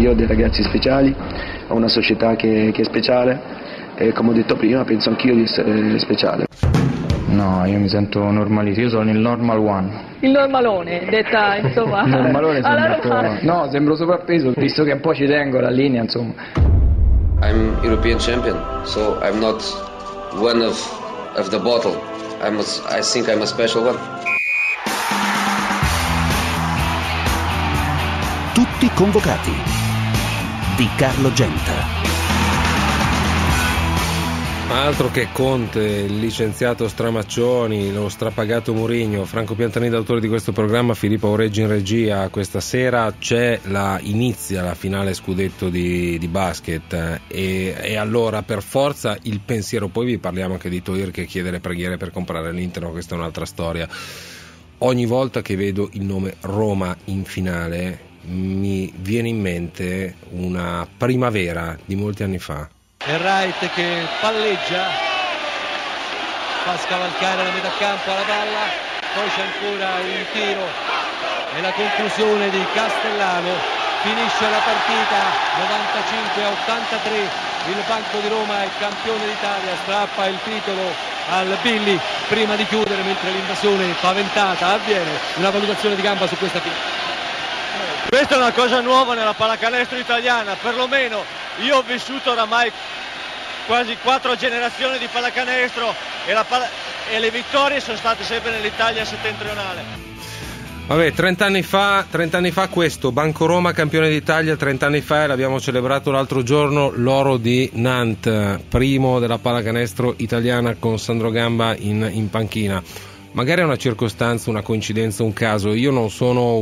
Io ho dei ragazzi speciali, ho una società che è speciale e come ho detto prima penso anch'io di essere speciale. No, io mi sento normalissimo, io sono il normal one. Il normalone, detta insomma. Il normalone alla sembra no, sembro sovrappeso, visto che un po' ci tengo la linea, insomma. I'm European champion, so I'm not one of the bottle. I think I'm a special one. Tutti convocati di Carlo Genta. Altro che Conte, il licenziato Stramaccioni, lo strapagato Mourinho, Franco Piantanida, autore di questo programma, Filippo Aureggi in regia. Questa sera inizia la finale scudetto di basket e allora per forza il pensiero, poi vi parliamo anche di Toir che chiede le preghiere per comprare l'Inter, ma questa è un'altra storia. Ogni volta che vedo il nome Roma in finale mi viene in mente una primavera di molti anni fa. E Wright che palleggia, fa scavalcare la metà campo alla palla, poi c'è ancora il tiro e la conclusione di Castellano, finisce la partita 95-83, il Banco di Roma è campione d'Italia, strappa il titolo al Billy prima di chiudere, mentre l'invasione paventata avviene. Una valutazione di gamba su questa finale. Questa è una cosa nuova nella pallacanestro italiana, perlomeno io ho vissuto oramai quasi 4 generazioni di pallacanestro e le vittorie sono state sempre nell'Italia settentrionale. Vabbè, 30 anni fa questo, Banco Roma campione d'Italia, 30 anni fa, e l'abbiamo celebrato l'altro giorno, l'oro di Nantes, primo della pallacanestro italiana con Sandro Gamba in panchina. Magari è una circostanza, una coincidenza, un caso. Io non sono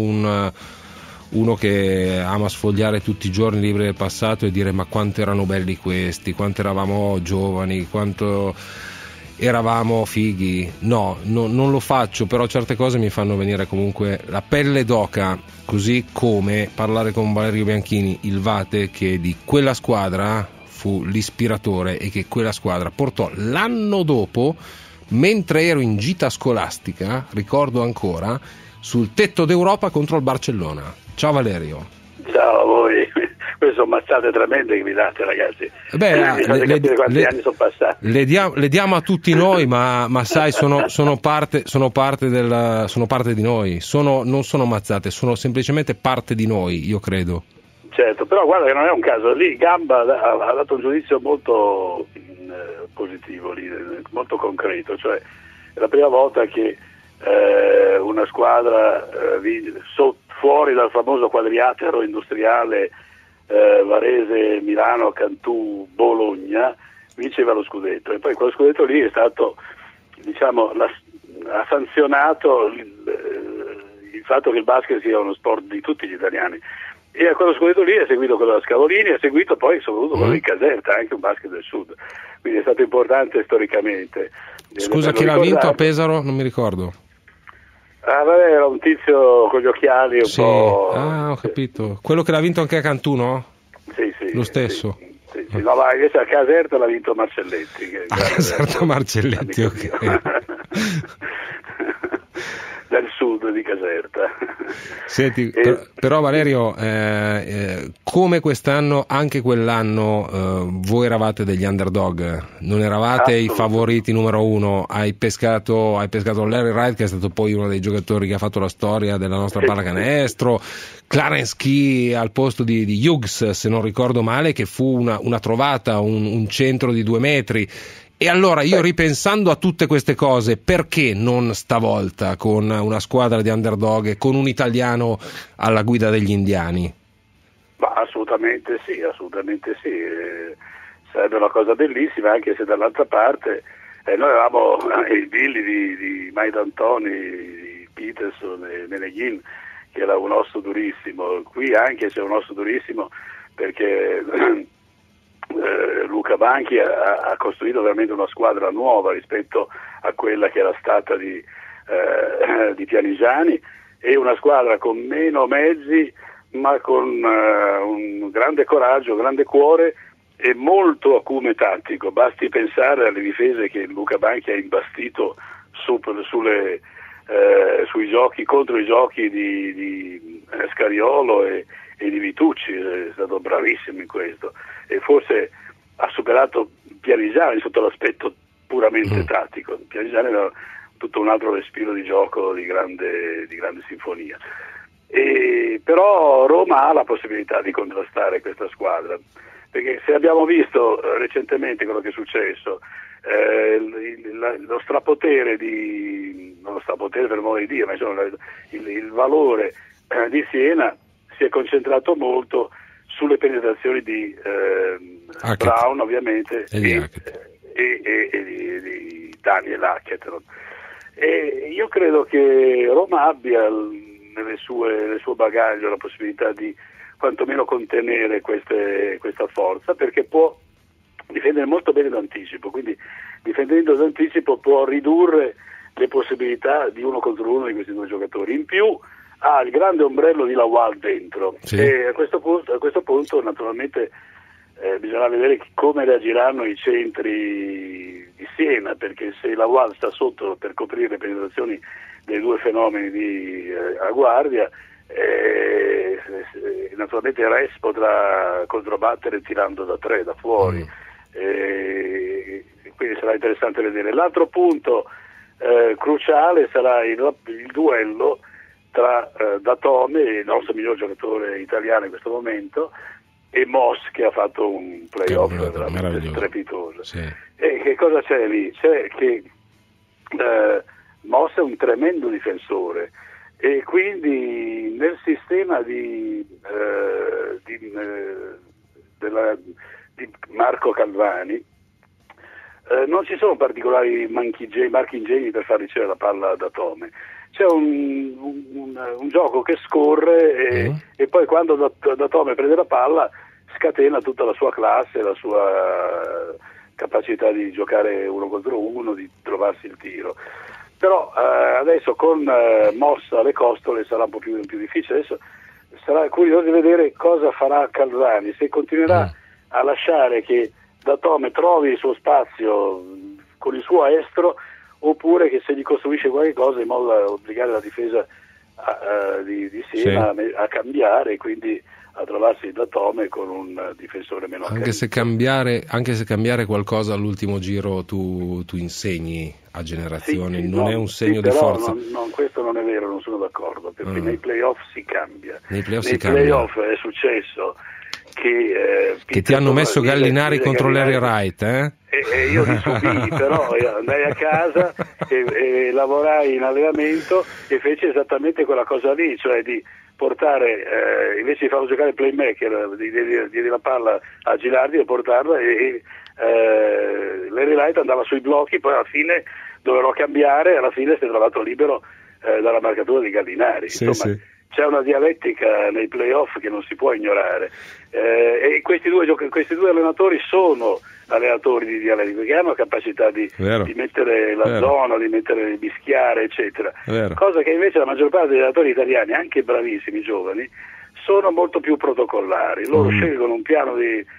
uno che ama sfogliare tutti i giorni libri del passato e dire ma quanto erano belli questi, quanto eravamo giovani, quanto eravamo fighi. No, non lo faccio, però certe cose mi fanno venire comunque la pelle d'oca, così come parlare con Valerio Bianchini, il Vate, che di quella squadra fu l'ispiratore e che quella squadra portò l'anno dopo, mentre ero in gita scolastica, ricordo ancora, sul tetto d'Europa contro il Barcellona. Ciao Valerio. Ciao a voi. Queste sono mazzate tremende che mi date, ragazzi. Quanti anni sono passati. Le diamo a tutti noi, ma sai, sono parte di noi. Non sono mazzate, sono semplicemente parte di noi, io credo. Certo, però guarda che non è un caso. Lì Gamba ha dato un giudizio molto positivo, lì, molto concreto. Cioè, è la prima volta che una squadra fuori dal famoso quadrilatero industriale Varese, Milano, Cantù, Bologna, vinceva lo scudetto, e poi quello scudetto lì è stato, diciamo, ha sanzionato il fatto che il basket sia uno sport di tutti gli italiani, e a quello scudetto lì è seguito quello della Scavolini, è seguito poi soprattutto quello di Caserta, anche un basket del sud, quindi è stato importante storicamente. Scusa, chi l'ha vinto a Pesaro? Non mi ricordo. Ah, vabbè, era un tizio con gli occhiali un po'. Ah, ho capito. Quello che l'ha vinto anche a Cantù, no? Sì. Lo stesso. Sì. No, ma invece a Caserta l'ha vinto Marcelletti. Caserta Marcelletti, ok. Del sud di Caserta. Senti, però Valerio, come quest'anno, anche quell'anno voi eravate degli underdog, non eravate i favoriti numero uno. Hai pescato Larry Wright, che è stato poi uno dei giocatori che ha fatto la storia della nostra pallacanestro, Clarence Key al posto di Hughes, se non ricordo male, che fu una trovata, un centro di 2 metri. E allora io, ripensando a tutte queste cose, perché non stavolta con una squadra di underdog e con un italiano alla guida degli indiani? Ma assolutamente sì. Sarebbe una cosa bellissima, anche se dall'altra parte noi avevamo il Billy di Mike D'Antoni, di Peterson e Meneghin, che era un osso durissimo. Qui anche c'è un osso durissimo perché Luca Banchi ha costruito veramente una squadra nuova rispetto a quella che era stata di Pianigiani, e una squadra con meno mezzi ma con un grande coraggio, un grande cuore e molto acume tattico. Basti pensare alle difese che Luca Banchi ha imbastito sui giochi, contro i giochi di Scariolo e di Vitucci, è stato bravissimo in questo, e forse ha superato Pianigiani sotto l'aspetto puramente tattico. Pianigiani aveva tutto un altro respiro di gioco di grande sinfonia. Però Roma ha la possibilità di contrastare questa squadra, perché se abbiamo visto recentemente quello che è successo, lo strapotere non lo strapotere per modo di dire, ma insomma il valore di Siena si è concentrato molto sulle penetrazioni di Brown, ovviamente, e di Daniel Hackett. E io credo che Roma abbia nel suo bagaglio la possibilità di quantomeno contenere questa forza, perché può difendere molto bene d'anticipo, quindi difendendo d'anticipo può ridurre le possibilità di uno contro uno di questi due giocatori. In più ha il grande ombrello di Lawal dentro, sì. E a questo punto naturalmente bisogna vedere come reagiranno i centri di Siena, perché se Lawal sta sotto per coprire le penetrazioni dei due fenomeni a guardia, naturalmente Res potrà controbattere tirando da tre, da fuori, quindi sarà interessante vedere. L'altro punto cruciale sarà il duello tra Datome, il nostro miglior giocatore italiano in questo momento, e Moss, che ha fatto un playoff veramente strepitoso. Sì. E che cosa c'è lì? C'è che Moss è un tremendo difensore, e quindi nel sistema di Marco Calvani non ci sono particolari marchi ingegni per far ricevere la palla da Tome. C'è un gioco che scorre e poi quando da Tome prende la palla scatena tutta la sua classe, la sua capacità di giocare uno contro uno, di trovarsi il tiro. Però adesso con Moss alle costole sarà un po' più difficile. Adesso sarà curioso di vedere cosa farà Calvani, se continuerà a lasciare che Datome trovi il suo spazio con il suo estro, oppure che se gli costruisce qualche cosa in modo da obbligare la difesa di Siena a cambiare, e quindi a trovarsi Datome con un difensore meno anche se cambiare qualcosa all'ultimo giro tu insegni a generazioni, è un segno di forza. Questo non è vero, non sono d'accordo, perché nei playoff si cambia. Nei playoff è successo che ti hanno messo Gallinari contro Larry Wright, e io li subì, però andai a casa e lavorai in allenamento e feci esattamente quella cosa lì, cioè di portare, invece di farlo giocare playmaker, di la palla a Gilardi e portarla, e Larry Wright andava sui blocchi, poi alla fine dovevo cambiare, alla fine si è trovato libero dalla marcatura di Gallinari. Insomma, c'è una dialettica nei playoff che non si può ignorare, e questi due allenatori sono allenatori di dialettica, perché hanno capacità di mettere la zona, di mischiare, eccetera. Cosa che invece la maggior parte degli allenatori italiani, anche bravissimi giovani, sono molto più protocollari. Loro scelgono un piano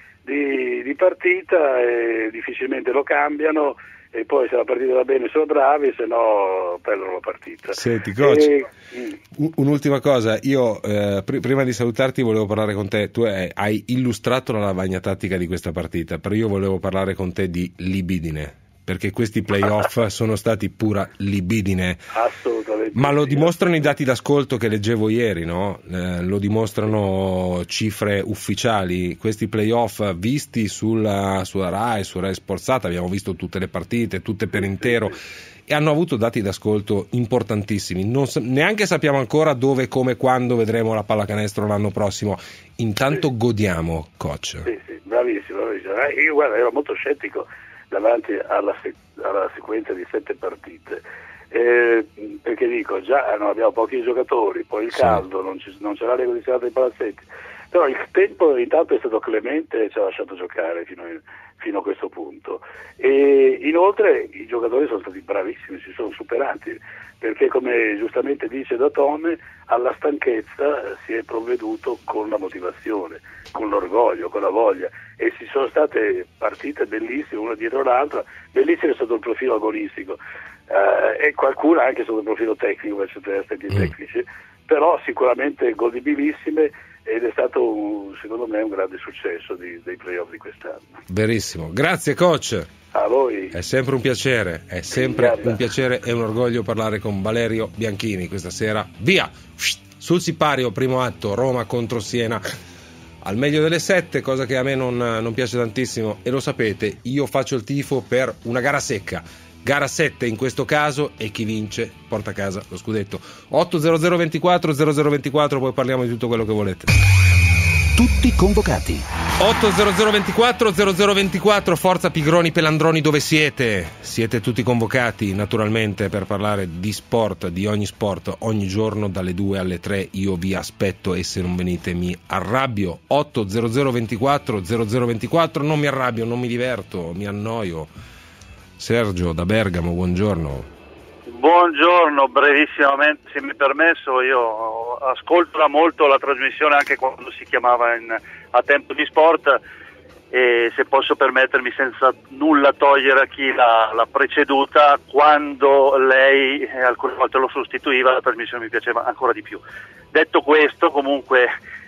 di partita e difficilmente lo cambiano, e poi se la partita va bene sono bravi, se no perdono la partita. Senti coach, un'ultima cosa, io prima di salutarti volevo parlare con te. Tu hai illustrato la lavagna tattica di questa partita, però io volevo parlare con te di libidine, perché questi playoff sono stati pura libidine. Assolutamente. Ma lo dimostrano i dati d'ascolto che leggevo ieri, no? Lo dimostrano cifre ufficiali. Questi playoff visti sulla Rai, su Rai Sportsat, abbiamo visto tutte le partite, tutte per intero, e hanno avuto dati d'ascolto importantissimi. Neanche sappiamo ancora dove, come, quando vedremo la pallacanestro l'anno prossimo. Intanto godiamo, coach. Sì, bravissimo. Io guarda, ero molto scettico davanti alla sequenza di 7 partite, perché dico già abbiamo pochi giocatori, poi il caldo, non c'è l'aria condizionata ai palazzetti, però il tempo intanto è stato clemente e ci ha lasciato giocare fino a questo punto, e inoltre i giocatori sono stati bravissimi, si sono superati, perché come giustamente dice Datome, alla stanchezza si è provveduto con la motivazione, con l'orgoglio, con la voglia, e ci sono state partite bellissime una dietro l'altra, bellissime sotto il profilo agonistico, e qualcuna anche sotto il profilo tecnico per certi aspetti tecnici, però sicuramente godibilissime, ed è stato secondo me un grande successo dei playoff di quest'anno. Verissimo, grazie coach. A voi. È sempre un piacere, un piacere e un orgoglio parlare con Valerio Bianchini questa sera. Via! Sul sipario, primo atto, Roma contro Siena. Al meglio delle 7, cosa che a me non piace tantissimo, e lo sapete, io faccio il tifo per una gara secca. Gara 7 in questo caso, e chi vince porta a casa lo scudetto. 80024 0024, poi parliamo di tutto quello che volete. Tutti convocati. 80024 0024, forza Pigroni Pelandroni, dove siete? Siete tutti convocati naturalmente per parlare di sport, di ogni sport, ogni giorno dalle 2 alle 3. Io vi aspetto e se non venite mi arrabbio. 80024 0024, non mi arrabbio, non mi diverto, mi annoio. Sergio da Bergamo, buongiorno. Buongiorno, brevissimamente se mi è permesso, io ascolto da molto la trasmissione anche quando si chiamava a Tempo di Sport, e se posso permettermi, senza nulla togliere a chi l'ha preceduta, quando lei alcune volte lo sostituiva la trasmissione mi piaceva ancora di più. Detto questo, comunque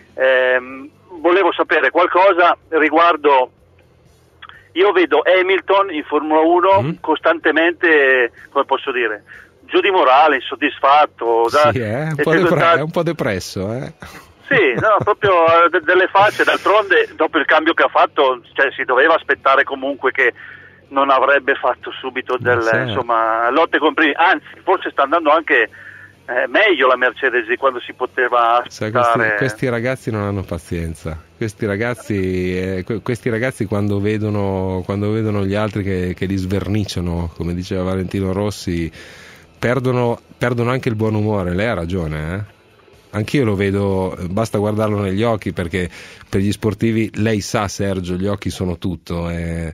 volevo sapere qualcosa riguardo. Io vedo Hamilton in Formula 1 costantemente, come posso dire, giù di morale, insoddisfatto. Sì, è un po' depresso. Sì, no, proprio delle facce. D'altronde, dopo il cambio che ha fatto, si doveva aspettare comunque che non avrebbe fatto subito lotte con primi. Anzi, forse sta andando anche meglio la Mercedes di quando si poteva aspettare. Questi ragazzi non hanno pazienza. Questi ragazzi quando vedono gli altri che li sverniciano, come diceva Valentino Rossi, perdono anche il buon umore. Lei ha ragione, Anch'io lo vedo, basta guardarlo negli occhi, perché per gli sportivi, lei sa Sergio, gli occhi sono tutto.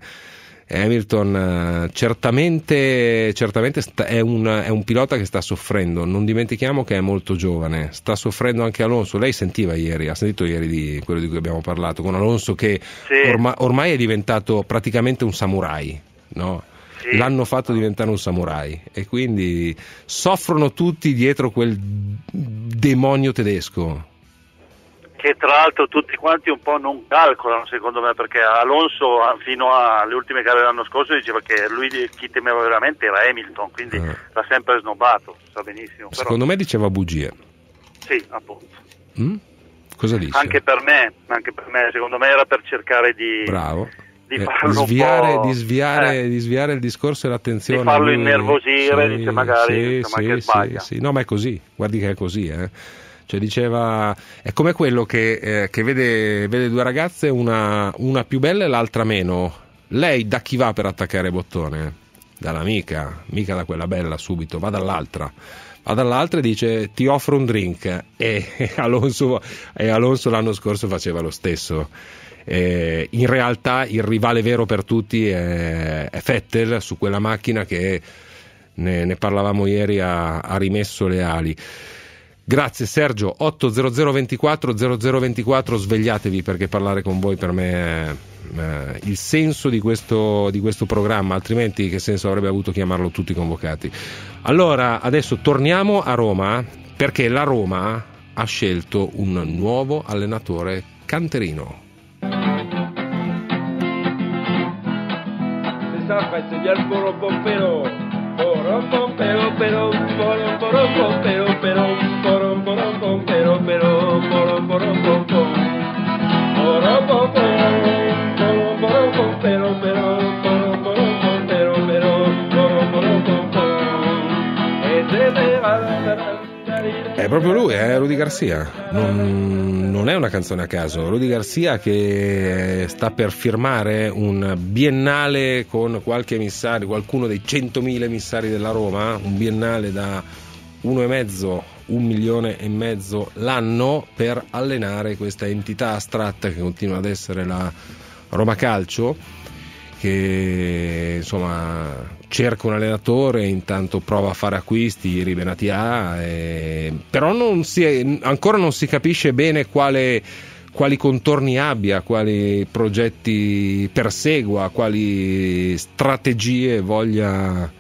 Hamilton certamente è un pilota che sta soffrendo, non dimentichiamo che è molto giovane, sta soffrendo anche Alonso. Lei ha sentito ieri di quello di cui abbiamo parlato, con Alonso che ormai è diventato praticamente un samurai, no? Sì. L'hanno fatto diventare un samurai, e quindi soffrono tutti dietro quel demonio tedesco, che tra l'altro tutti quanti un po' non calcolano, secondo me, perché Alonso fino alle ultime gare dell'anno scorso diceva che lui chi temeva veramente era Hamilton, quindi l'ha sempre snobbato, sa benissimo. Però, secondo me diceva bugie. Sì, appunto. Cosa dice? Anche per me, secondo me era per cercare di farlo di sviare il discorso e l'attenzione, di farlo innervosire, dice magari che sbaglia. Sì. No, ma è così, guardi che è così, Cioè diceva, è come quello che vede due ragazze, una più bella e l'altra meno. Lei da chi va per attaccare bottone? Dall'amica, mica da quella bella subito, va dall'altra e dice ti offro un drink, e Alonso l'anno scorso faceva lo stesso. In realtà il rivale vero per tutti è Vettel, su quella macchina che ne parlavamo ieri, ha rimesso le ali. Grazie Sergio. 80024 0024, svegliatevi, perché parlare con voi per me è il senso di questo programma, altrimenti che senso avrebbe avuto chiamarlo Tutti Convocati? Allora adesso torniamo a Roma, perché la Roma ha scelto un nuovo allenatore canterino. È proprio lui, Rudy Garcia. Non è una canzone a caso. Rudy Garcia che sta per firmare un biennale con qualche emissario, qualcuno dei 100.000 emissari della Roma, un biennale da 1,5 milione l'anno per allenare questa entità astratta che continua ad essere la Roma Calcio, che insomma cerca un allenatore, intanto prova a fare acquisti, ieri Benatia, però ancora non si capisce bene quali contorni abbia, quali progetti persegua, quali strategie voglia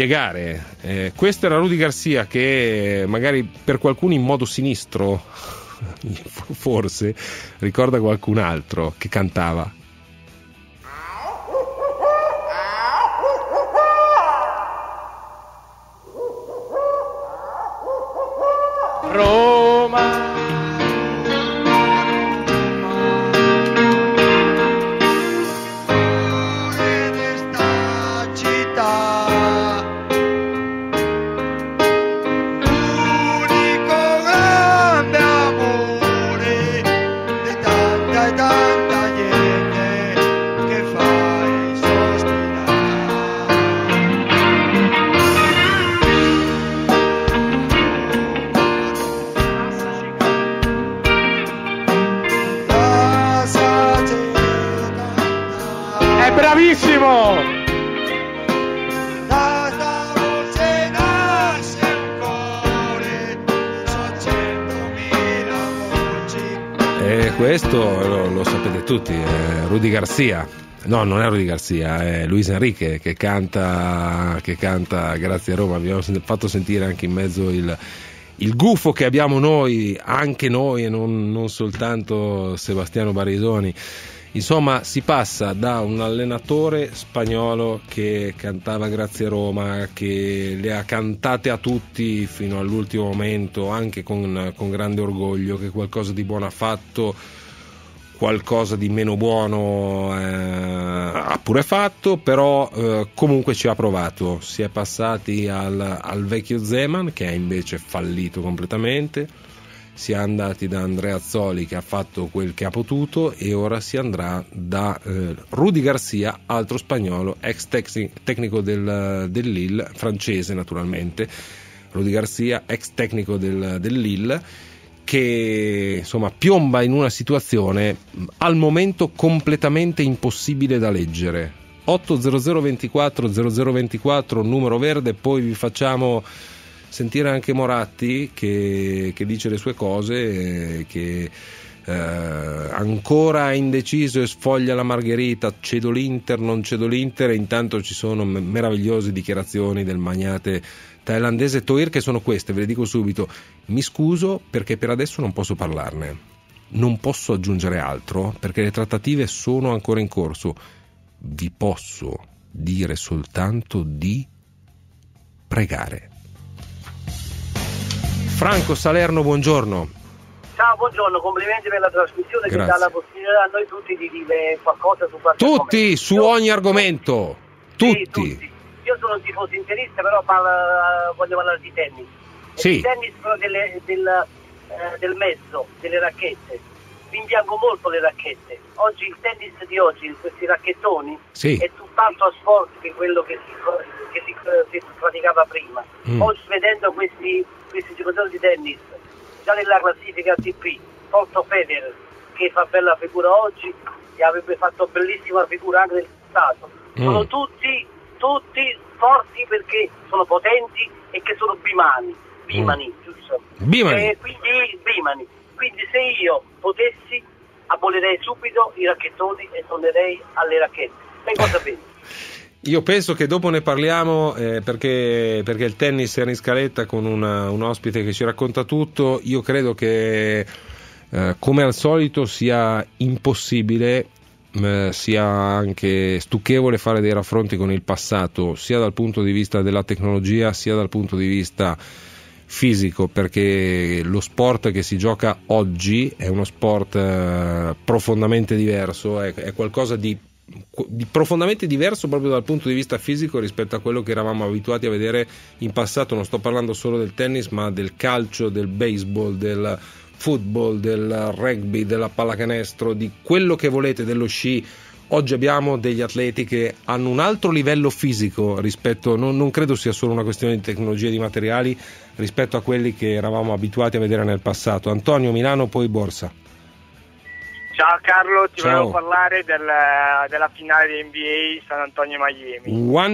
impiegare. Questo era Rudy Garcia, che magari per qualcuno in modo sinistro forse ricorda qualcun altro che cantava. Roma, bravissimo! E questo lo sapete tutti, è Rudy Garcia. No, non è Rudy Garcia, è Luis Enrique che canta Grazie a Roma. Abbiamo fatto sentire anche in mezzo il gufo che abbiamo noi, anche noi, e non soltanto Sebastiano Barisoni. Insomma, si passa da un allenatore spagnolo che cantava Grazie a Roma, che le ha cantate a tutti fino all'ultimo momento, anche con grande orgoglio, che qualcosa di buono ha fatto, qualcosa di meno buono ha pure fatto, però comunque ci ha provato. Si è passati al vecchio Zeman, che ha invece fallito completamente. Si è andati da Andrea Azzoli, che ha fatto quel che ha potuto, e ora si andrà da Rudy Garcia, altro spagnolo, ex tecnico del Lille, francese naturalmente. Rudy Garcia, ex tecnico del Lille, che insomma piomba in una situazione al momento completamente impossibile da leggere. 80024 0024, numero verde, poi vi facciamo sentire anche Moratti che dice le sue cose, che ancora indeciso e sfoglia la margherita, cedo l'Inter, non cedo l'Inter, e intanto ci sono meravigliose dichiarazioni del magnate thailandese Thohir, che sono queste, ve le dico subito. Mi scuso perché per adesso non posso parlarne, non posso aggiungere altro perché le trattative sono ancora in corso, vi posso dire soltanto di pregare. Franco Salerno, buongiorno. Ciao, buongiorno, complimenti per la trasmissione. Grazie. Che dà la possibilità a noi tutti di dire qualcosa su qualche argomento. Tutti, su ogni argomento. Tutti. Sì, tutti. Io sono un tifoso interista, però voglio parlare di tennis. Sì. Il tennis del mezzo, delle racchette. Rimpiango molto le racchette. Oggi il tennis di oggi, questi racchettoni, sì, è tutt'altro sport che quello che si praticava prima. Oggi, vedendo questi giocatori di tennis già nella classifica ATP, Porto Federer che fa bella figura oggi e avrebbe fatto bellissima figura anche nel passato, sono tutti forti perché sono potenti e che sono bimani, giusto? Bimani. Quindi se io potessi abolirei subito i racchettoni e tornerei alle racchette. Ben cosa pensi? Io penso che dopo ne parliamo, perché il tennis era in scaletta con un ospite che ci racconta tutto. Io credo che come al solito sia impossibile, sia anche stucchevole fare dei raffronti con il passato, sia dal punto di vista della tecnologia sia dal punto di vista fisico, perché lo sport che si gioca oggi è uno sport profondamente diverso, è qualcosa di profondamente diverso proprio dal punto di vista fisico rispetto a quello che eravamo abituati a vedere in passato. Non sto parlando solo del tennis, ma del calcio, del baseball, del football, del rugby, della pallacanestro, di quello che volete, dello sci. Oggi abbiamo degli atleti che hanno un altro livello fisico rispetto, non credo sia solo una questione di tecnologia e di materiali, rispetto a quelli che eravamo abituati a vedere nel passato. Antonio, Milano, poi Borsa. Ciao Carlo, ti Ciao. volevo parlare della finale di NBA San Antonio Miami.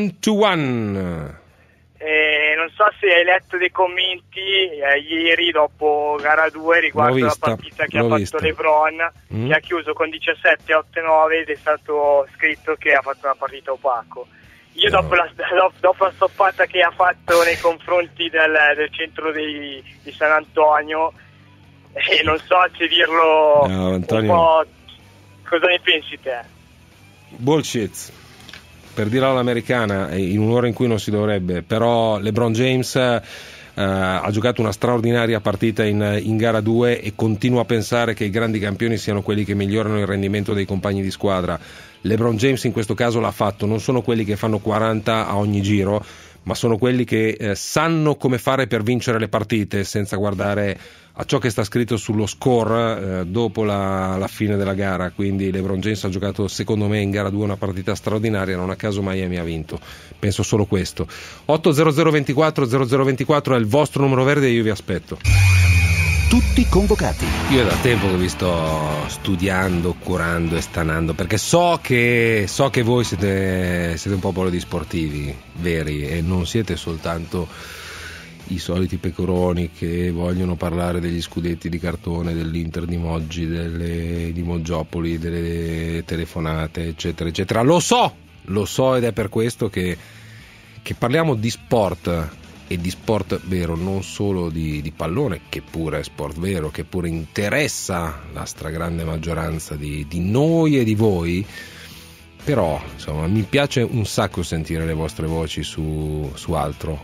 1-1. Non so se hai letto dei commenti ieri dopo gara 2 riguardo la partita che ha fatto LeBron, che ha chiuso con 17-8-9 ed è stato scritto che ha fatto una partita opaco. Io dopo la stoppata che ha fatto nei confronti del centro di San Antonio, non so se dirlo Antonio. un po'. Cosa ne pensi te? Bullshit, per dirla all'americana, in un'ora in cui non si dovrebbe, però LeBron James ha giocato una straordinaria partita in gara 2 e continuo a pensare che i grandi campioni siano quelli che migliorano il rendimento dei compagni di squadra. LeBron James in questo caso l'ha fatto, non sono quelli che fanno 40 a ogni giro, ma sono quelli che sanno come fare per vincere le partite senza guardare a ciò che sta scritto sullo score dopo la fine della gara. Quindi LeBron James ha giocato, secondo me, in gara 2 una partita straordinaria, non a caso Miami ha vinto, penso solo questo. 80024 è il vostro numero verde e io vi aspetto. Tutti convocati. Io è da tempo che vi sto studiando, curando e stanando, perché so che voi siete un popolo di sportivi veri e non siete soltanto i soliti pecoroni che vogliono parlare degli scudetti di cartone, dell'Inter di Moggi, di Moggiopoli, delle telefonate, eccetera, eccetera. Lo so ed è per questo che parliamo di sport, e di sport vero, non solo di pallone, che pure è sport vero, che pure interessa la stragrande maggioranza di noi e di voi. Però insomma mi piace un sacco sentire le vostre voci su altro.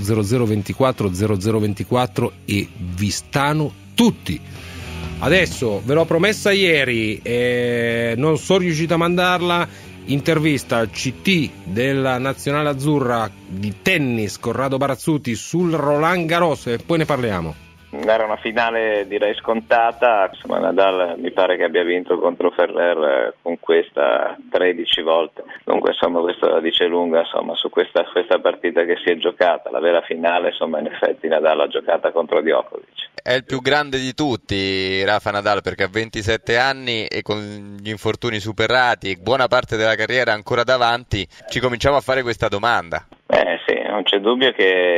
80024 e vi stanno tutti. Adesso ve l'ho promessa ieri e non sono riuscito a mandarla. Intervista al CT della Nazionale Azzurra di tennis, Corrado Barazzuti, sul Roland Garros, e poi ne parliamo. Era una finale direi scontata, insomma Nadal mi pare che abbia vinto contro Ferrer con questa 13 volte, dunque insomma questo dice lunga insomma su questa partita che si è giocata. La vera finale insomma in effetti Nadal ha giocata contro Djokovic. È il più grande di tutti Rafa Nadal, perché ha 27 anni e con gli infortuni superati, buona parte della carriera ancora davanti, ci cominciamo a fare questa domanda. Sì, non c'è dubbio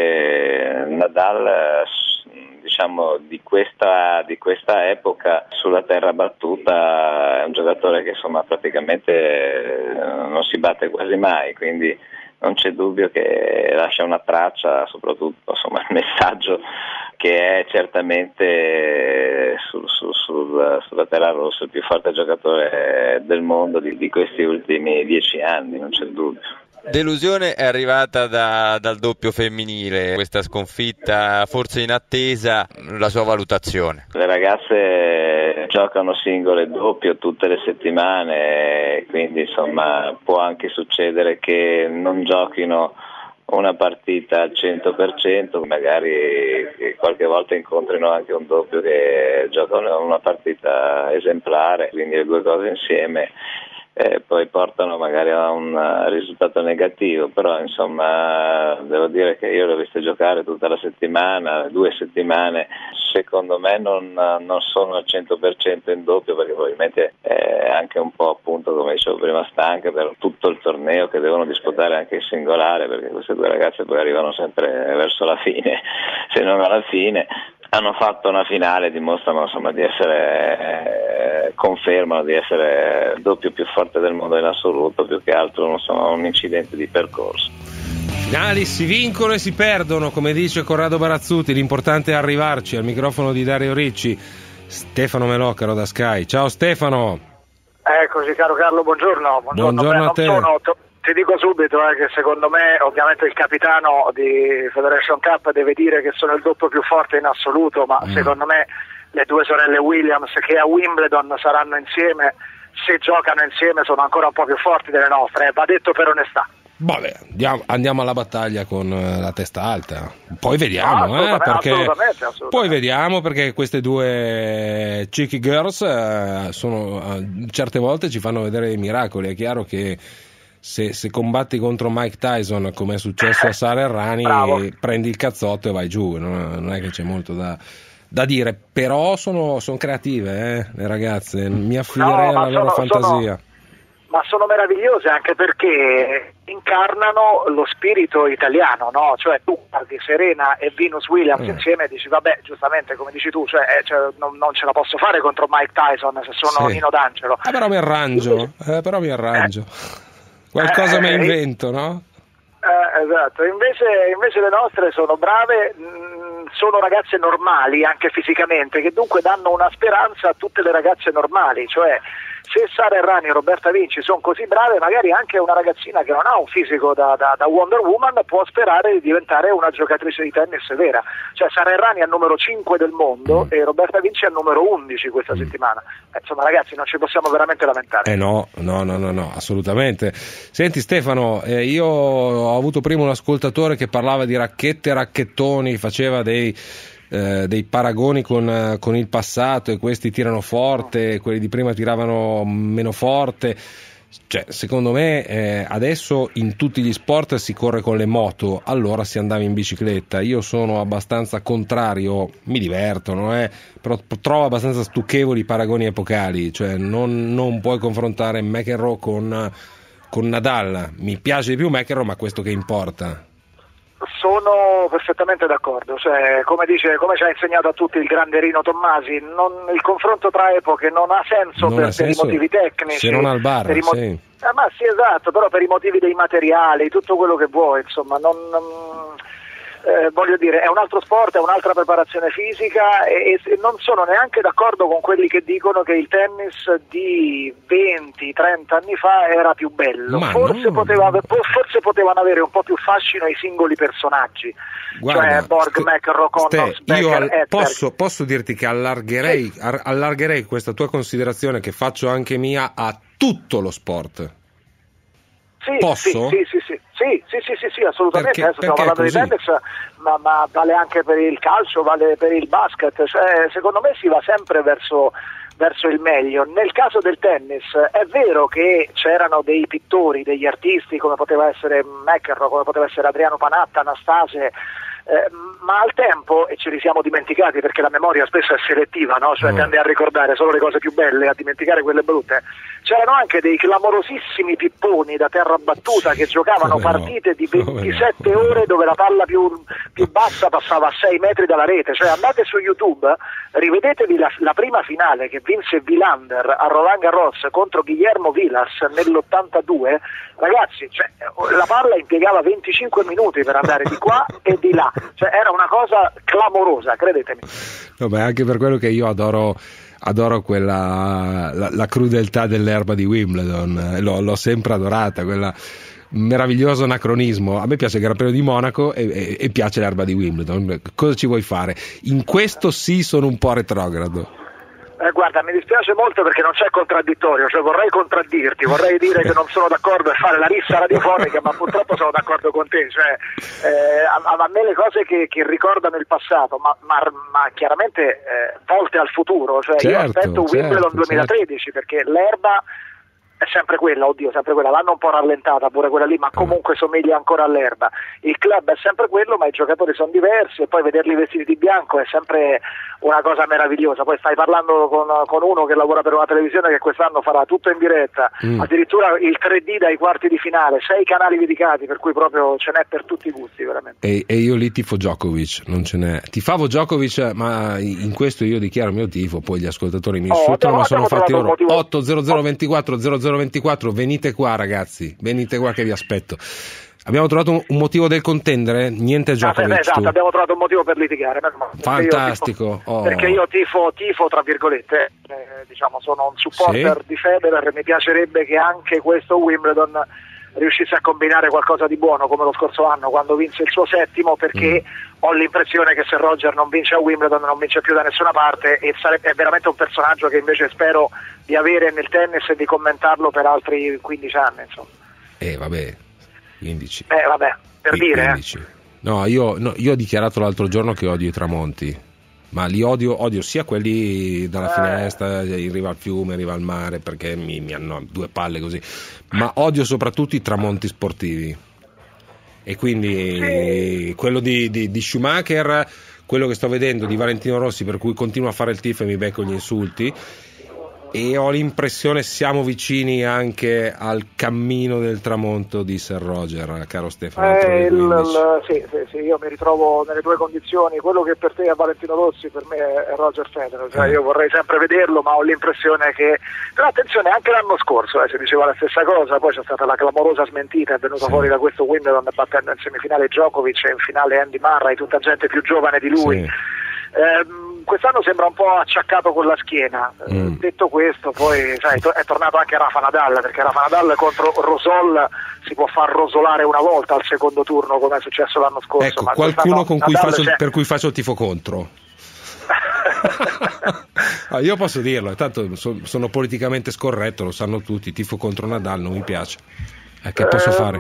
che Nadal diciamo di questa epoca sulla terra battuta è un giocatore che insomma praticamente non si batte quasi mai, quindi non c'è dubbio che lascia una traccia, soprattutto insomma il messaggio che è certamente sulla terra rossa il più forte giocatore del mondo di questi ultimi 10 anni, non c'è dubbio. Delusione è arrivata dal doppio femminile, questa sconfitta forse inattesa, la sua valutazione? Le ragazze giocano singolo e doppio tutte le settimane, quindi insomma può anche succedere che non giochino una partita al 100%, magari qualche volta incontrino anche un doppio che giocano una partita esemplare, quindi le due cose insieme poi portano magari a un risultato negativo, però insomma devo dire che io l'ho visto giocare tutta la settimana, 2 settimane, secondo me non sono al 100% in doppio, perché probabilmente è anche un po', appunto come dicevo prima, stanche per tutto il torneo che devono disputare anche il singolare, perché queste due ragazze poi arrivano sempre verso la fine, se non alla fine. Hanno fatto una finale, dimostrano insomma di essere, confermano di essere il doppio più forte del mondo in assoluto, più che altro non sono un incidente di percorso. Finali si vincono e si perdono, come dice Corrado Barazzuti, l'importante è arrivarci. Al microfono di Dario Ricci, Stefano Melocaro da Sky. Ciao Stefano. Eccoci caro Carlo, buongiorno. Buongiorno a te. Ti dico subito che secondo me ovviamente il capitano di Federation Cup deve dire che sono il doppio più forte in assoluto, ma secondo me le due sorelle Williams che a Wimbledon saranno insieme, se giocano insieme sono ancora un po' più forti delle nostre, va detto per onestà. Vabbè, andiamo alla battaglia con la testa alta, poi vediamo, perché assolutamente. Poi vediamo, perché queste due cheeky girls certe volte ci fanno vedere i miracoli. È chiaro che se combatti contro Mike Tyson, come è successo a Sara Errani, prendi il cazzotto e vai giù, non è che c'è molto da dire, però sono creative le ragazze, mi affiderei alla loro fantasia. Ma sono meravigliose anche perché incarnano lo spirito italiano, no? Cioè tu guardi Serena e Venus Williams insieme e dici vabbè, giustamente come dici tu, non ce la posso fare contro Mike Tyson se sono Nino D'Angelo. Però mi arrangio. Qualcosa mi invento, no? Esatto, invece le nostre sono brave, sono ragazze normali anche fisicamente, che dunque danno una speranza a tutte le ragazze normali, cioè se Sara Errani e Roberta Vinci sono così brave, magari anche una ragazzina che non ha un fisico da Wonder Woman può sperare di diventare una giocatrice di tennis vera. Cioè Sara Errani è al numero 5 del mondo e Roberta Vinci è al numero 11 questa settimana. Insomma ragazzi, non ci possiamo veramente lamentare. No, assolutamente. Senti Stefano, io ho avuto prima un ascoltatore che parlava di racchette, racchettoni, faceva dei paragoni con il passato, e questi tirano forte, quelli di prima tiravano meno forte. Cioè, secondo me adesso in tutti gli sport si corre con le moto, allora si andava in bicicletta. Io sono abbastanza contrario, mi divertono, però trovo abbastanza stucchevoli i paragoni epocali, cioè non puoi confrontare McEnroe con Nadal. Mi piace di più McEnroe, ma questo che importa? Sono perfettamente d'accordo, cioè, come ci ha insegnato a tutti il grande Rino Tommasi, il confronto tra epoche non ha senso per i motivi tecnici. Se non al bar, sì. Ma sì, esatto, però per i motivi dei materiali, tutto quello che vuoi, insomma, voglio dire, è un altro sport, è un'altra preparazione fisica e non sono neanche d'accordo con quelli che dicono che il tennis di 20-30 anni fa era più bello. Forse potevano avere un po' più fascino i singoli personaggi. Guarda, cioè Borg, McEnroe, Connors, Becker, posso dirti che allargherei questa tua considerazione, che faccio anche mia, a tutto lo sport. Posso? Sì, assolutamente. Adesso stiamo parlando di tennis, ma vale anche per il calcio, vale per il basket. Cioè, secondo me si va sempre verso il meglio. Nel caso del tennis è vero che c'erano dei pittori, degli artisti, come poteva essere McEnroe, come poteva essere Adriano Panatta, Anastase, ma al tempo, e ce li siamo dimenticati perché la memoria spesso è selettiva, no? Cioè tende a ricordare solo le cose più belle, a dimenticare quelle brutte. C'erano anche dei clamorosissimi pipponi da terra battuta che giocavano partite di 27 ore dove la palla più bassa passava a 6 metri dalla rete. Cioè andate su YouTube, rivedetevi la prima finale che vinse Wilander a Roland Garros contro Guillermo Vilas nell'82. Ragazzi, cioè, la palla impiegava 25 minuti per andare di qua e di là, cioè era una cosa clamorosa, credetemi. Vabbè, anche per quello che io adoro quella la crudeltà dell'erba di Wimbledon, l'ho sempre adorata, quella meraviglioso anacronismo. A me piace il Gran Premio di Monaco e piace l'erba di Wimbledon. Cosa ci vuoi fare? In questo sì sono un po' retrogrado. Guarda, mi dispiace molto perché non c'è contraddittorio, cioè vorrei contraddirti, vorrei dire che non sono d'accordo e fare la rissa radiofonica, ma purtroppo sono d'accordo con te, cioè a me le cose che ricordano il passato, ma chiaramente volte al futuro, cioè io aspetto Wimbledon 2013 perché l'erba è sempre quella, l'hanno un po' rallentata pure quella lì, ma comunque somiglia ancora all'erba. Il club è sempre quello, ma i giocatori sono diversi e poi vederli vestiti di bianco è sempre una cosa meravigliosa. Poi stai parlando con uno che lavora per una televisione che quest'anno farà tutto in diretta, addirittura il 3D dai quarti di finale, 6 canali dedicati, per cui proprio ce n'è per tutti i gusti veramente. E io lì tifo Djokovic, non ce n'è. Tifavo Djokovic, ma in questo io dichiaro il mio tifo, poi gli ascoltatori mi insultano, ma sono fatti loro. 80024 venite qua ragazzi, venite qua che vi aspetto. Abbiamo trovato un motivo del contendere? Niente Djokovic. Esatto, abbiamo trovato un motivo per litigare. Fantastico. Perché io tifo tra virgolette, diciamo sono un supporter di Federer, mi piacerebbe che anche questo Wimbledon riuscisse a combinare qualcosa di buono come lo scorso anno quando vinse il suo 7º, perché ho l'impressione che se Roger non vince a Wimbledon non vince più da nessuna parte e è veramente un personaggio che invece spero di avere nel tennis e di commentarlo per altri 15 anni, insomma. Vabbè, 15. Vabbè, per 15. Dire. No, io ho dichiarato l'altro giorno che odio i tramonti, ma li odio sia quelli dalla finestra, in riva al fiume, in riva al mare, perché mi hanno due palle così, ma odio soprattutto i tramonti sportivi. E quindi quello di Schumacher, quello che sto vedendo di Valentino Rossi, per cui continuo a fare il tifo e mi becco gli insulti, e ho l'impressione siamo vicini anche al cammino del tramonto di Sir Roger, caro Stefano. Sì, io mi ritrovo nelle due condizioni. Quello che per te è Valentino Rossi, per me è Roger Federer, cioè io vorrei sempre vederlo, ma ho l'impressione che, però attenzione, anche l'anno scorso si diceva la stessa cosa, poi c'è stata la clamorosa smentita, è venuta fuori da questo Wimbledon battendo in semifinale Djokovic e in finale Andy Murray, tutta gente più giovane di lui. Quest'anno sembra un po' acciaccato con la schiena. Detto questo, poi è tornato anche Rafa Nadal, perché Rafa Nadal contro Rosol si può far rosolare una volta al secondo turno, come è successo l'anno scorso. Ecco, ma qualcuno per cui faccio il tifo contro. Io posso dirlo, tanto sono politicamente scorretto, lo sanno tutti, tifo contro Nadal, non mi piace. Che posso fare?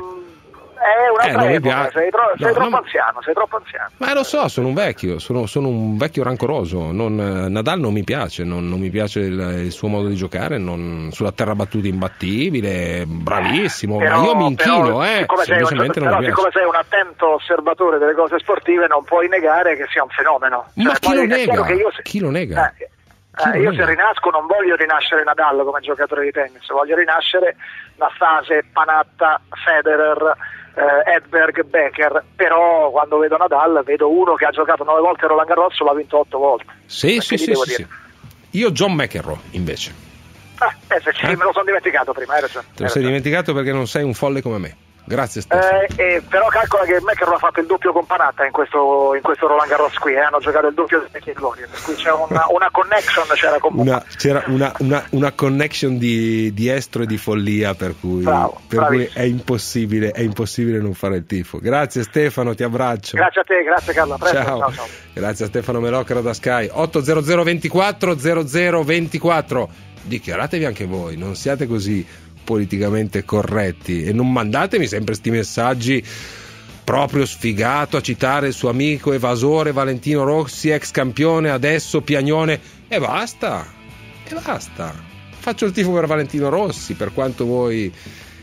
Sei troppo anziano. Ma lo so, sono un vecchio rancoroso. Nadal non mi piace, non mi piace il suo modo di giocare, sulla terra battuta imbattibile, bravissimo, ma io mi inchino, semplicemente non mi piace. Siccome sei un attento osservatore delle cose sportive, non puoi negare che sia un fenomeno. Ma chi lo nega? Chi lo nega? Io se rinasco non voglio rinascere Nadal come giocatore di tennis, voglio rinascere la fase Panatta, Federer, Edberg, Becker, però quando vedo Nadal vedo uno che ha giocato 9 volte a Roland Garros, l'ha vinto 8 volte. Sì. Io John McEnroe invece. Me lo sono dimenticato prima, hai ragione. Te lo sei dimenticato perché non sei un folle come me. Grazie Stefano. Però calcola che McEnroe ha fatto il doppio con Panatta in questo Roland Garros qui, hanno giocato il doppio di gloria, per cui c'è una connection, c'era una connection di estro e di follia, per cui è impossibile non fare il tifo. Grazie Stefano, ti abbraccio. Grazie a te, grazie Carlo, presto. Ciao. Grazie a Stefano Melocchero da Sky. 800 24 0024. Dichiaratevi anche voi, non siate così politicamente corretti e non mandatemi sempre sti messaggi proprio sfigato a citare il suo amico evasore Valentino Rossi, ex campione, adesso piagnone, e basta, faccio il tifo per Valentino Rossi per quanto voi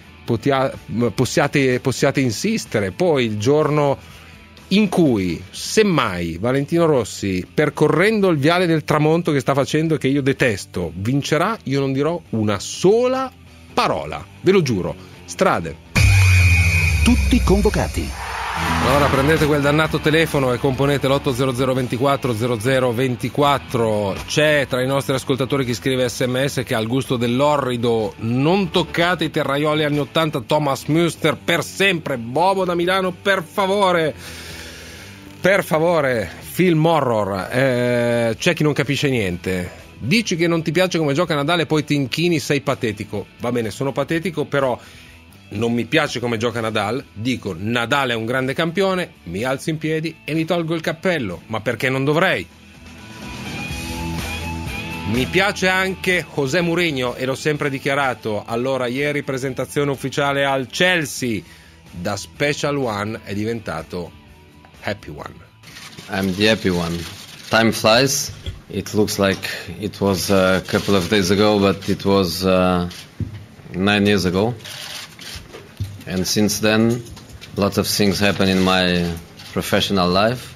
possiate insistere. Poi il giorno in cui semmai Valentino Rossi, percorrendo il viale del tramonto che sta facendo e che io detesto, vincerà, io non dirò una sola parola, ve lo giuro. Strade. Tutti convocati. Allora prendete quel dannato telefono e componete l'800 24 0024. C'è tra i nostri ascoltatori chi scrive SMS che ha il gusto dell'orrido. Non toccate i terraioli anni 80, Thomas Müller per sempre. Bobo da Milano, per favore, film horror. C'è chi non capisce niente. Dici che non ti piace come gioca Nadal e poi ti inchini, sei patetico. Va bene, sono patetico, però non mi piace come gioca Nadal. Dico, Nadal è un grande campione, mi alzo in piedi e mi tolgo il cappello. Ma perché non dovrei? Mi piace anche José Mourinho e l'ho sempre dichiarato. Allora, ieri presentazione ufficiale al Chelsea. Da Special One è diventato Happy One. I'm the happy one. Time flies. It looks like it was a couple of days ago, but it was 9 years ago. And since then, a lot of things happen in my professional life.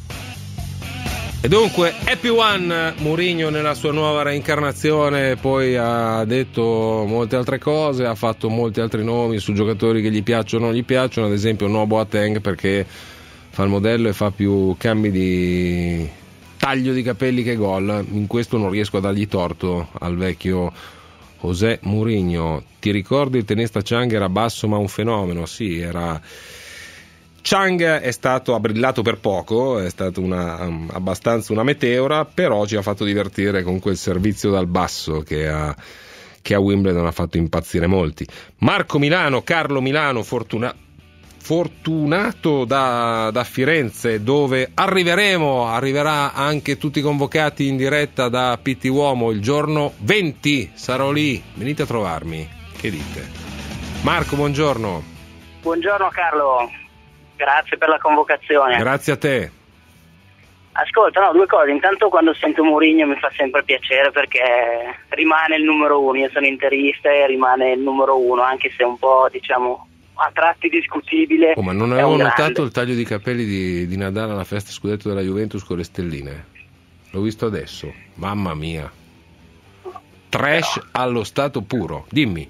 E dunque, Happy One, Mourinho nella sua nuova reincarnazione, poi ha detto molte altre cose, ha fatto molti altri nomi su giocatori che gli piacciono o non gli piacciono, ad esempio Noah Boateng perché fa il modello e fa più cambi di taglio di capelli che gol. In questo non riesco a dargli torto al vecchio José Mourinho. Ti ricordi il tennista Chang era basso ma un fenomeno? Sì, era... Chang ha brillato per poco, è stato abbastanza una meteora, però ci ha fatto divertire con quel servizio dal basso che a Wimbledon ha fatto impazzire molti. Marco Milano, Carlo Milano, fortunato da Firenze, dove arriverà anche tutti i convocati in diretta da Pitti Uomo il giorno 20, sarò lì, venite a trovarmi, che dite? Marco, buongiorno. Buongiorno Carlo, grazie per la convocazione. Grazie a te. Ascolta, due cose. Intanto quando sento Mourinho mi fa sempre piacere perché rimane il numero uno, io sono interista e rimane il numero uno, anche se un po', diciamo, a tratti discutibile. Ma non avevo notato il taglio di capelli di Nadal alla festa scudetto della Juventus con le stelline. L'ho visto adesso, mamma mia. trash allo stato puro. Dimmi.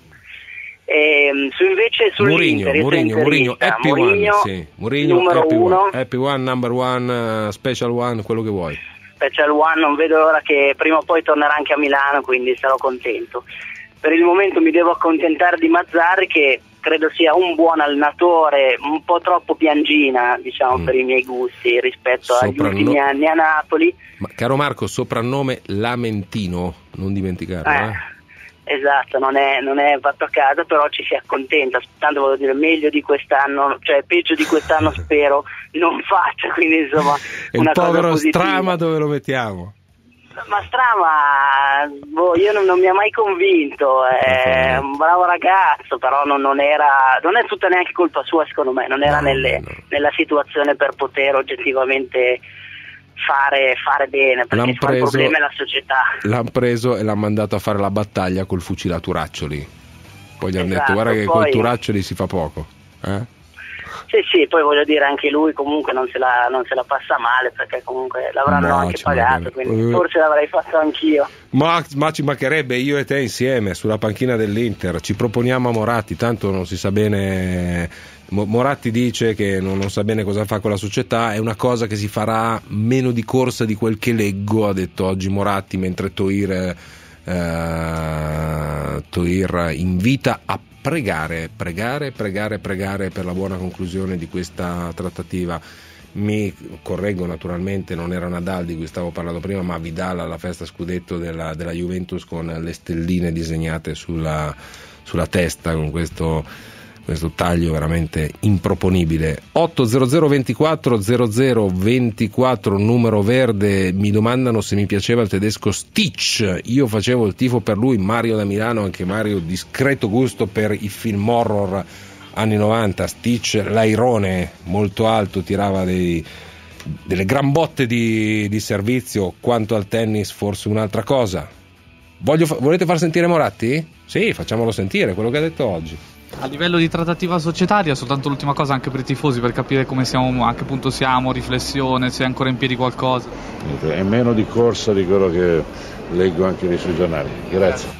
Invece Mourinho, Happy One, sì. Mourinho, numero Happy 1, One, Happy One, Number One, Special One, quello che vuoi. Special One, non vedo l'ora che prima o poi tornerà anche a Milano, quindi sarò contento. Per il momento mi devo accontentare di Mazzarri, che credo sia un buon allenatore, un po' troppo piangina, diciamo, per i miei gusti rispetto agli ultimi anni a Napoli. Ma caro Marco, soprannome Lamentino, non dimenticarlo. Esatto, non è fatto a casa, però ci si accontenta, tanto voglio dire, meglio di quest'anno, cioè peggio di quest'anno spero non faccia, quindi insomma una cosa povero positiva. Strama dove lo mettiamo? Ma Strama, io non mi ha mai convinto, è un bravo ragazzo, però non è tutta neanche colpa sua, secondo me, non era nella situazione per poter oggettivamente fare bene, perché il problema è la società. L'hanno preso e l'hanno mandato a fare la battaglia col fucile a turaccioli, poi gli hanno detto guarda che con i turaccioli si fa poco, Sì, poi voglio dire, anche lui comunque non se la passa male, perché comunque l'avranno anche pagato, quindi forse l'avrei fatto anch'io. Ma ci mancherebbe, io e te insieme sulla panchina dell'Inter ci proponiamo a Moratti, tanto non si sa bene. Moratti dice che non sa bene cosa fa con la società, è una cosa che si farà meno di corsa di quel che leggo, ha detto oggi Moratti, mentre Toir invita a pregare per la buona conclusione di questa trattativa. Mi correggo, naturalmente non era Nadal di cui stavo parlando prima, ma Vidal alla festa scudetto della Juventus con le stelline disegnate sulla testa, con questo taglio veramente improponibile. 800 24 0024 numero verde. Mi domandano se mi piaceva il tedesco Stitch, io facevo il tifo per lui. Mario da Milano, anche Mario, discreto gusto per i film horror anni 90. Stitch, l'airone molto alto, tirava delle gran botte di servizio. Quanto al tennis, forse un'altra cosa. Volete far sentire Moratti? Sì, facciamolo sentire, quello che ha detto oggi. A livello di trattativa societaria, soltanto l'ultima cosa anche per i tifosi, per capire come siamo, a che punto siamo, riflessione, se è ancora in piedi qualcosa. È meno di corsa di quello che leggo anche nei sui giornali. Grazie.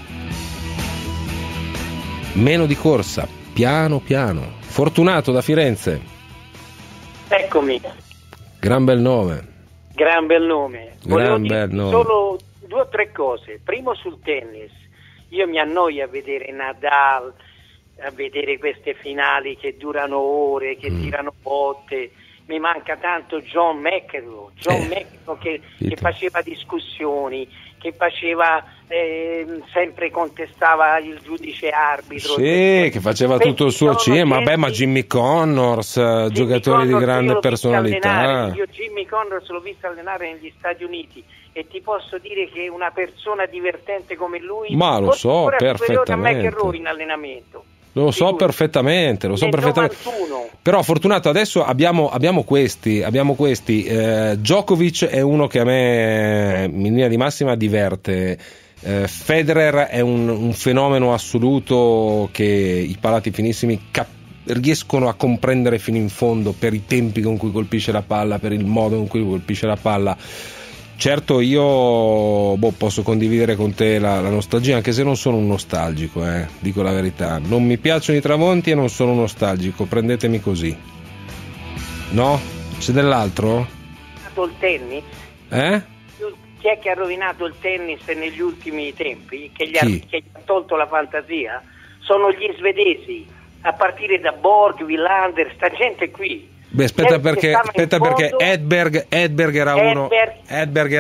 Meno di corsa, piano piano. Fortunato da Firenze. Eccomi. Gran bel nome. Volevo dire solo 2 o 3 cose. Primo, sul tennis. Io mi annoio a vedere Nadal, a vedere queste finali che durano ore, che tirano botte. Mi manca tanto John McEnroe che faceva discussioni, che faceva sempre contestava il giudice arbitro. Sì, che faceva tutto il suo cinema. Ma Jimmy Connors, giocatori di grande personalità. Io Jimmy Connors l'ho visto allenare negli Stati Uniti e ti posso dire che è una persona divertente come lui. Ma lo so perfettamente. McEnroe in allenamento. Lo so perfettamente. Però Fortunato, adesso abbiamo questi. Djokovic è uno che a me in linea di massima diverte. Federer è un fenomeno assoluto che i palati finissimi riescono a comprendere fino in fondo, per i tempi con cui colpisce la palla, per il modo con cui colpisce la palla. Certo, io posso condividere con te la nostalgia, anche se non sono un nostalgico, dico la verità. Non mi piacciono i tramonti e non sono nostalgico, prendetemi così. No? C'è dell'altro? Il tennis? Chi è che ha rovinato il tennis negli ultimi tempi? Che gli ha tolto la fantasia? Sono gli svedesi, a partire da Borg, Wilander, sta gente qui. Aspetta perché Edberg era uno. Edberg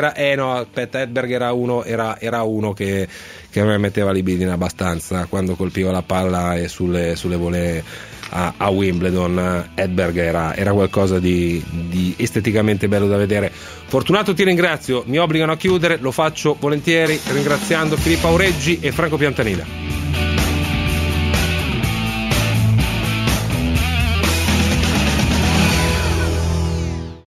era uno che a me metteva libidine abbastanza quando colpiva la palla e sulle volée a Wimbledon. Edberg era qualcosa di esteticamente bello da vedere. Fortunato, ti ringrazio, mi obbligano a chiudere, lo faccio volentieri ringraziando Filippo Aureggi e Franco Piantanida.